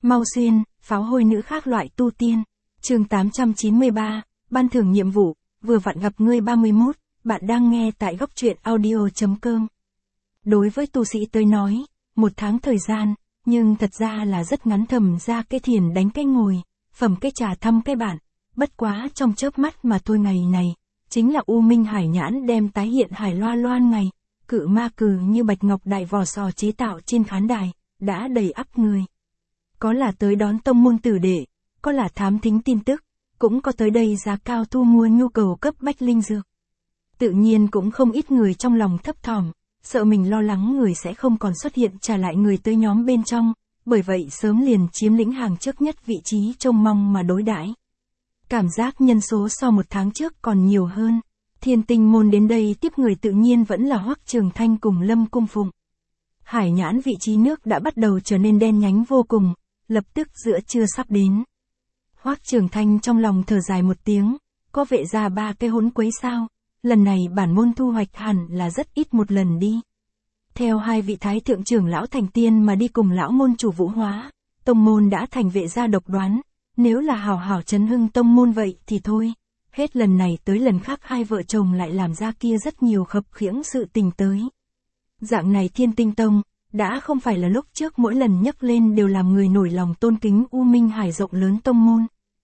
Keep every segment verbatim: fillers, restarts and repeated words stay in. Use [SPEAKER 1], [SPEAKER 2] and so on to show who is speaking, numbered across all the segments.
[SPEAKER 1] Mau xuyên, pháo hôi nữ khác loại tu tiên. Chương tám trăm chín mươi ba, ban thưởng nhiệm vụ, vừa vặn gặp ngươi ba mươi mốt, bạn đang nghe tại góc truyện audio.com. Đối với tu sĩ tới nói, một tháng thời gian, nhưng thật ra là rất ngắn. Thầm ra cái thiền đánh cái ngồi, phẩm cái trà thăm cái bạn, bất quá trong chớp mắt mà thôi. Ngày này, chính là U Minh Hải Nhãn đem tái hiện hải loa loan ngày, cự ma cừ như bạch ngọc đại vò sò chế tạo trên khán đài, đã đầy ắp người. Có là tới đón tông môn tử đệ, có là thám thính tin tức, cũng có tới đây giá cao thu mua nhu cầu cấp bách linh dược. Tự nhiên cũng không ít người trong lòng thấp thỏm, sợ mình lo lắng người sẽ không còn xuất hiện trả lại người tới nhóm bên trong, bởi vậy sớm liền chiếm lĩnh hàng trước nhất vị trí trông mong mà đối đãi. Cảm giác nhân số so một tháng trước còn nhiều hơn, Thiên Tinh môn đến đây tiếp người tự nhiên vẫn là Hoắc Trường Thanh cùng Lâm Cung Phụng. Hải Nhãn vị trí nước đã bắt đầu trở nên đen nhánh vô cùng, lập tức giữa trưa sắp đến. Hoắc Trường Thanh trong lòng thở dài một tiếng, có vệ ra ba cái hỗn quấy sao, lần này bản môn thu hoạch hẳn là rất ít một lần đi. Theo hai vị thái thượng trưởng lão thành tiên mà đi cùng lão môn chủ Vũ Hóa, tông môn đã thành vệ gia độc đoán, nếu là hảo hảo chấn hưng tông môn vậy thì thôi. Hết lần này tới lần khác hai vợ chồng lại làm ra kia rất nhiều khập khiễng sự tình tới. Dạng này Thiên Tinh Tông, đã không phải là lúc trước mỗi lần nhắc lên đều làm người nổi lòng tôn kính U Minh Hải rộng lớn tông môn.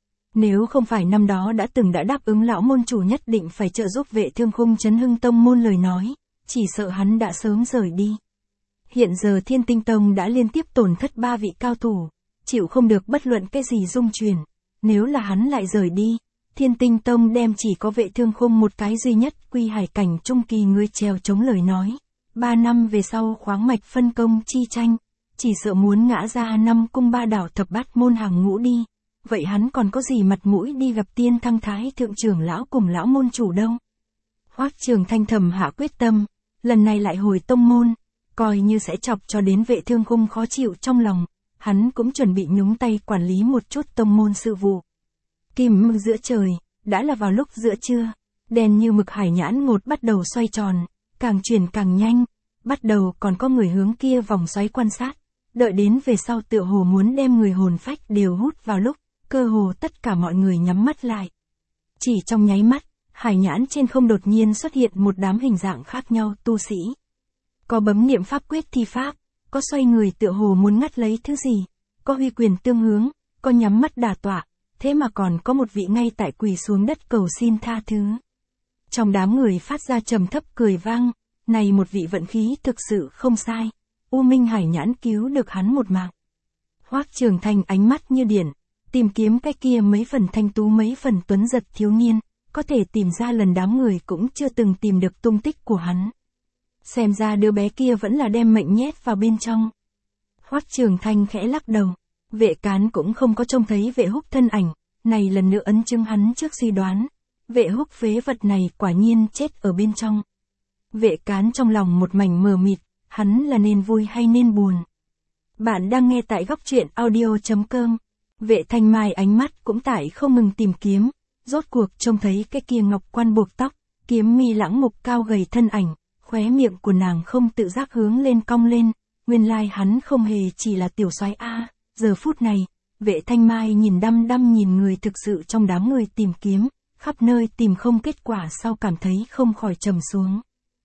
[SPEAKER 1] Nếu không phải năm đó đã từng đã đáp ứng lão môn chủ nhất định phải trợ giúp Vệ Thương Khung chấn hưng tông môn lời nói, chỉ sợ hắn đã sớm rời đi. Hiện giờ Thiên Tinh Tông đã liên tiếp tổn thất ba vị cao thủ, chịu không được bất luận cái gì dung chuyển, nếu là hắn lại rời đi, Thiên Tinh Tông đem chỉ có Vệ Thương Khung một cái duy nhất quy hải cảnh trung kỳ người trèo chống lời nói. Ba năm về sau khoáng mạch phân công chi tranh, chỉ sợ muốn ngã ra năm cung ba đảo thập bát môn hàng ngũ đi, vậy hắn còn có gì mặt mũi đi gặp Tiên Thăng Thái thượng trưởng lão cùng lão môn chủ đâu. Hoắc Trường Thanh thầm hạ quyết tâm, lần này lại hồi tông môn, coi như sẽ chọc cho đến Vệ Thương Khung khó chịu trong lòng, hắn cũng chuẩn bị nhúng tay quản lý một chút tông môn sự vụ. Kim mực giữa trời, đã là vào lúc giữa trưa, đèn như mực hải nhãn ngột bắt đầu xoay tròn, càng chuyển càng nhanh, bắt đầu còn có người hướng kia vòng xoáy quan sát, đợi đến về sau tựa hồ muốn đem người hồn phách đều hút vào lúc, cơ hồ tất cả mọi người nhắm mắt lại. Chỉ trong nháy mắt, hải nhãn trên không đột nhiên xuất hiện một đám hình dạng khác nhau tu sĩ. Có bấm niệm pháp quyết thi pháp, có xoay người tựa hồ muốn ngắt lấy thứ gì, có huy quyền tương hướng, có nhắm mắt đả tọa, thế mà còn có một vị ngay tại quỳ xuống đất cầu xin tha thứ. Trong đám người phát ra trầm thấp cười vang, này một vị vận khí thực sự không sai, U Minh Hải Nhãn cứu được hắn một mạng. Hoắc Trường Thanh ánh mắt như điện, tìm kiếm cái kia mấy phần thanh tú mấy phần tuấn giật thiếu niên, có thể tìm ra lần đám người cũng chưa từng tìm được tung tích của hắn. Xem ra đứa bé kia vẫn là đem mệnh nhét vào bên trong. Hoắc Trường Thanh khẽ lắc đầu, Vệ Cán cũng không có trông thấy Vệ Húc thân ảnh, này lần nữa ấn chứng hắn trước suy đoán, Vệ Húc phế vật này quả nhiên chết ở bên trong. Vệ Cán trong lòng một mảnh mờ mịt, hắn là nên vui hay nên buồn. Bạn đang nghe tại góc truyện audio.com. Vệ Thanh Mai ánh mắt cũng tại không ngừng tìm kiếm, rốt cuộc trông thấy cái kia ngọc quan buộc tóc, kiếm mi lãng mục cao gầy thân ảnh, khóe miệng của nàng không tự giác hướng lên cong lên, nguyên lai hắn không hề chỉ là tiểu soái a. Giờ phút này, Vệ Thanh Mai nhìn đăm đăm nhìn người thực sự trong đám người tìm kiếm, khắp nơi tìm không kết quả sau cảm thấy không khỏi trầm xuống.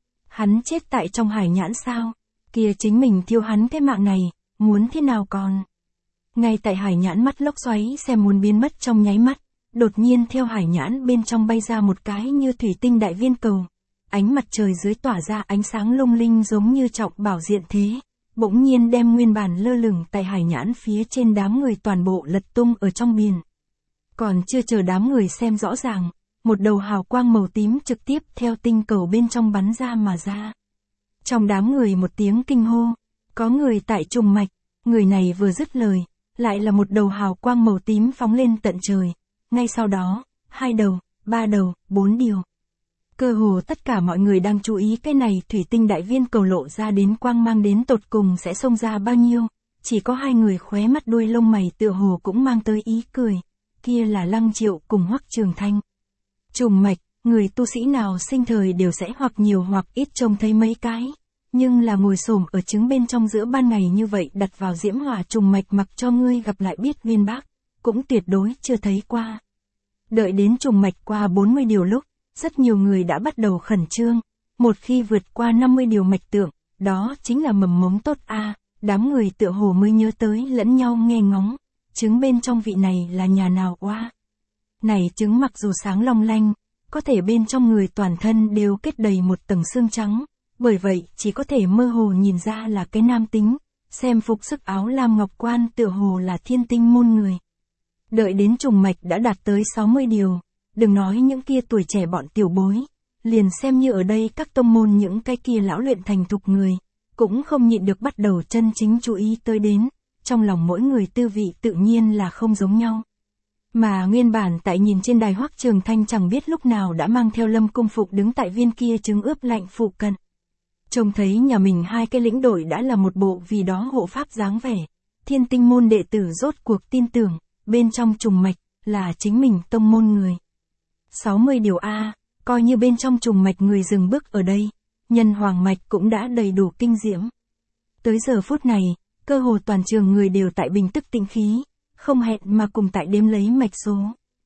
[SPEAKER 1] Hắn chết tại trong hải nhãn sao? Kia chính mình thiêu hắn cái mạng này, muốn thế nào còn? Ngay tại hải nhãn mắt lốc xoáy xem muốn biến mất trong nháy mắt, đột nhiên theo hải nhãn bên trong bay ra một cái như thủy tinh đại viên cầu. Ánh mặt trời dưới tỏa ra ánh sáng lung linh giống như trọng bảo diện thế, bỗng nhiên đem nguyên bản lơ lửng tại hải nhãn phía trên đám người toàn bộ lật tung ở trong biển. Còn chưa chờ đám người xem rõ ràng, một đầu hào quang màu tím trực tiếp theo tinh cầu bên trong bắn ra mà ra. Trong đám người một tiếng kinh hô, có người tại trùng mạch, người này vừa dứt lời, lại là một đầu hào quang màu tím phóng lên tận trời, ngay sau đó, hai đầu, ba đầu, bốn điều. Cơ hồ tất cả mọi người đang chú ý cái này thủy tinh đại viên cầu lộ ra đến quang mang đến tột cùng sẽ xông ra bao nhiêu, chỉ có hai người khóe mắt đuôi lông mày tựa hồ cũng mang tới ý cười, kia là Lăng Triệu cùng Hoắc Trường Thanh. Trùng mạch, người tu sĩ nào sinh thời đều sẽ hoặc nhiều hoặc ít trông thấy mấy cái, Nhưng là ngồi xổm ở trứng bên trong giữa ban ngày như vậy đặt vào diễm hỏa trùng mạch mặc cho ngươi gặp lại biết viên bác, cũng tuyệt đối chưa thấy qua. Đợi đến trùng mạch qua bốn mươi điều lúc, rất nhiều người đã bắt đầu khẩn trương. Một khi vượt qua năm mươi điều mạch tượng, đó chính là mầm mống tốt a. À, đám người tựa hồ mới nhớ tới lẫn nhau nghe ngóng. Trứng bên trong vị này là nhà nào oa? Này trứng mặc dù sáng long lanh, có thể bên trong người toàn thân đều kết đầy một tầng xương trắng, bởi vậy chỉ có thể mơ hồ nhìn ra là cái nam tính, xem phục sức áo lam ngọc quan tựa hồ là thiên tinh môn người. Đợi đến trùng mạch đã đạt tới sáu mươi điều, đừng nói những kia tuổi trẻ bọn tiểu bối, liền xem như ở đây các tông môn những cái kia lão luyện thành thục người, cũng không nhịn được bắt đầu chân chính chú ý tới đến, trong lòng mỗi người tư vị tự nhiên là không giống nhau. Mà nguyên bản tại nhìn trên đài Hoắc Trường Thanh chẳng biết lúc nào đã mang theo Lâm Cung Phục đứng tại viên kia trứng ướp lạnh phụ cận. Trông thấy nhà mình hai cái lĩnh đội đã là một bộ vì đó hộ pháp dáng vẻ, thiên tinh môn đệ tử rốt cuộc tin tưởng, bên trong trùng mạch, là chính mình tông môn người. sáu mươi điều A, coi như bên trong trùng mạch người dừng bước ở đây, nhân hoàng mạch cũng đã đầy đủ kinh diễm. Tới giờ phút này, cơ hồ toàn trường người đều tại bình tức tĩnh khí, không hẹn mà cùng tại đếm lấy mạch số.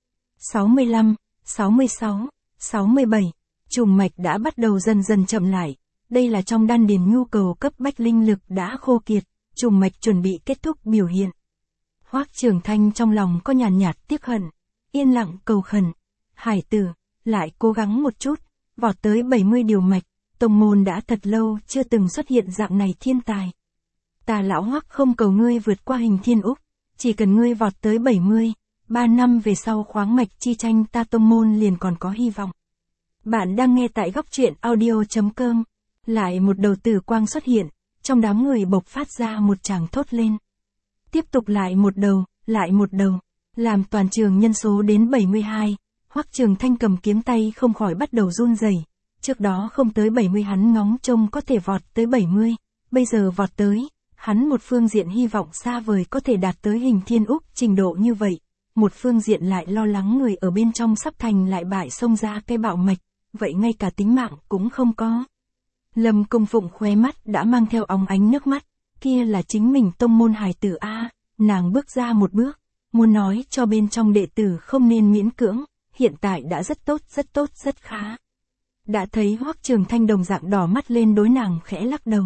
[SPEAKER 1] sáu mươi lăm, sáu mươi sáu, sáu mươi bảy, trùng mạch đã bắt đầu dần dần chậm lại, đây là trong đan điền nhu cầu cấp bách linh lực đã khô kiệt, trùng mạch chuẩn bị kết thúc biểu hiện. Hoắc Trường Thanh trong lòng có nhàn nhạt tiếc hận, yên lặng cầu khẩn, hải tử, lại cố gắng một chút, vọt tới bảy mươi điều mạch, tông môn đã thật lâu chưa từng xuất hiện dạng này thiên tài. Ta lão Hoắc không cầu ngươi vượt qua hình thiên úc, chỉ cần ngươi vọt tới bảy mươi, ba năm về sau khoáng mạch chi tranh ta tông môn liền còn có hy vọng. Bạn đang nghe tại góc truyện audio chấm com, lại một đầu tử quang xuất hiện, trong đám người bộc phát ra một tràng thốt lên. Tiếp tục lại một đầu, lại một đầu, làm toàn trường nhân số đến bảy mươi hai, Hoắc Trường Thanh cầm kiếm tay không khỏi bắt đầu run rẩy. Trước đó không tới bảy mươi hắn ngóng trông có thể vọt tới bảy mươi, bây giờ vọt tới, hắn một phương diện hy vọng xa vời có thể đạt tới hình thiên úc trình độ như vậy, một phương diện lại lo lắng người ở bên trong sắp thành lại bại xông ra cái bạo mạch, vậy ngay cả tính mạng cũng không có. Lâm Cung Phụng khóe mắt đã mang theo óng ánh nước mắt, kia là chính mình tông môn hài tử a, nàng bước ra một bước, muốn nói cho bên trong đệ tử không nên miễn cưỡng, hiện tại đã rất tốt, rất tốt, rất khá. Đã thấy Hoắc Trường Thanh đồng dạng đỏ mắt lên đối nàng khẽ lắc đầu.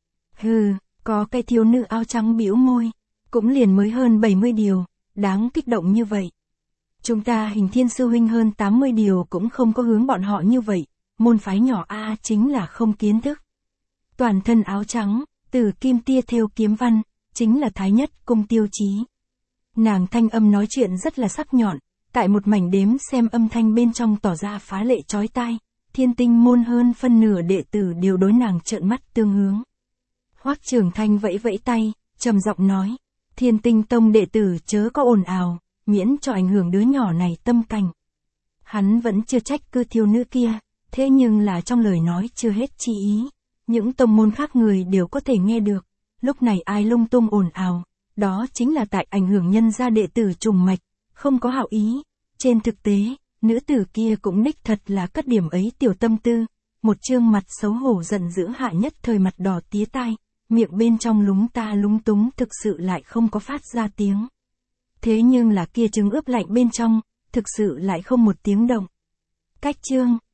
[SPEAKER 1] Hừ, có cái thiếu nữ áo trắng bĩu môi, cũng liền mới hơn bảy mươi điều, đáng kích động như vậy. Chúng ta Hình Thiên sư huynh hơn tám mươi điều cũng không có hướng bọn họ như vậy, môn phái nhỏ a chính là không kiến thức. Toàn thân áo trắng, từ kim tia thêu kiếm văn, chính là thái nhất cung tiêu chí. Nàng thanh âm nói chuyện rất là sắc nhọn, tại một mảnh đếm xem âm thanh bên trong tỏ ra phá lệ chói tai, thiên tinh môn hơn phân nửa đệ tử đều đối nàng trợn mắt tương hướng. Hoắc Trường Thanh vẫy vẫy tay, trầm giọng nói, thiên tinh tông đệ tử chớ có ồn ào, miễn cho ảnh hưởng đứa nhỏ này tâm cảnh. Hắn vẫn chưa trách cứ thiếu nữ kia, thế nhưng là trong lời nói chưa hết chi ý, những tông môn khác người đều có thể nghe được, lúc này ai lung tung ồn ào, đó chính là tại ảnh hưởng nhân gia đệ tử trùng mạch, không có hảo ý. Trên thực tế, nữ tử kia cũng đích thật là cất điểm ấy tiểu tâm tư, một trương mặt xấu hổ giận dữ hạ nhất thời mặt đỏ tía tai, miệng bên trong lúng ta lúng túng thực sự lại không có phát ra tiếng. Thế nhưng là kia trứng ướp lạnh bên trong, thực sự lại không một tiếng động. Cách chương,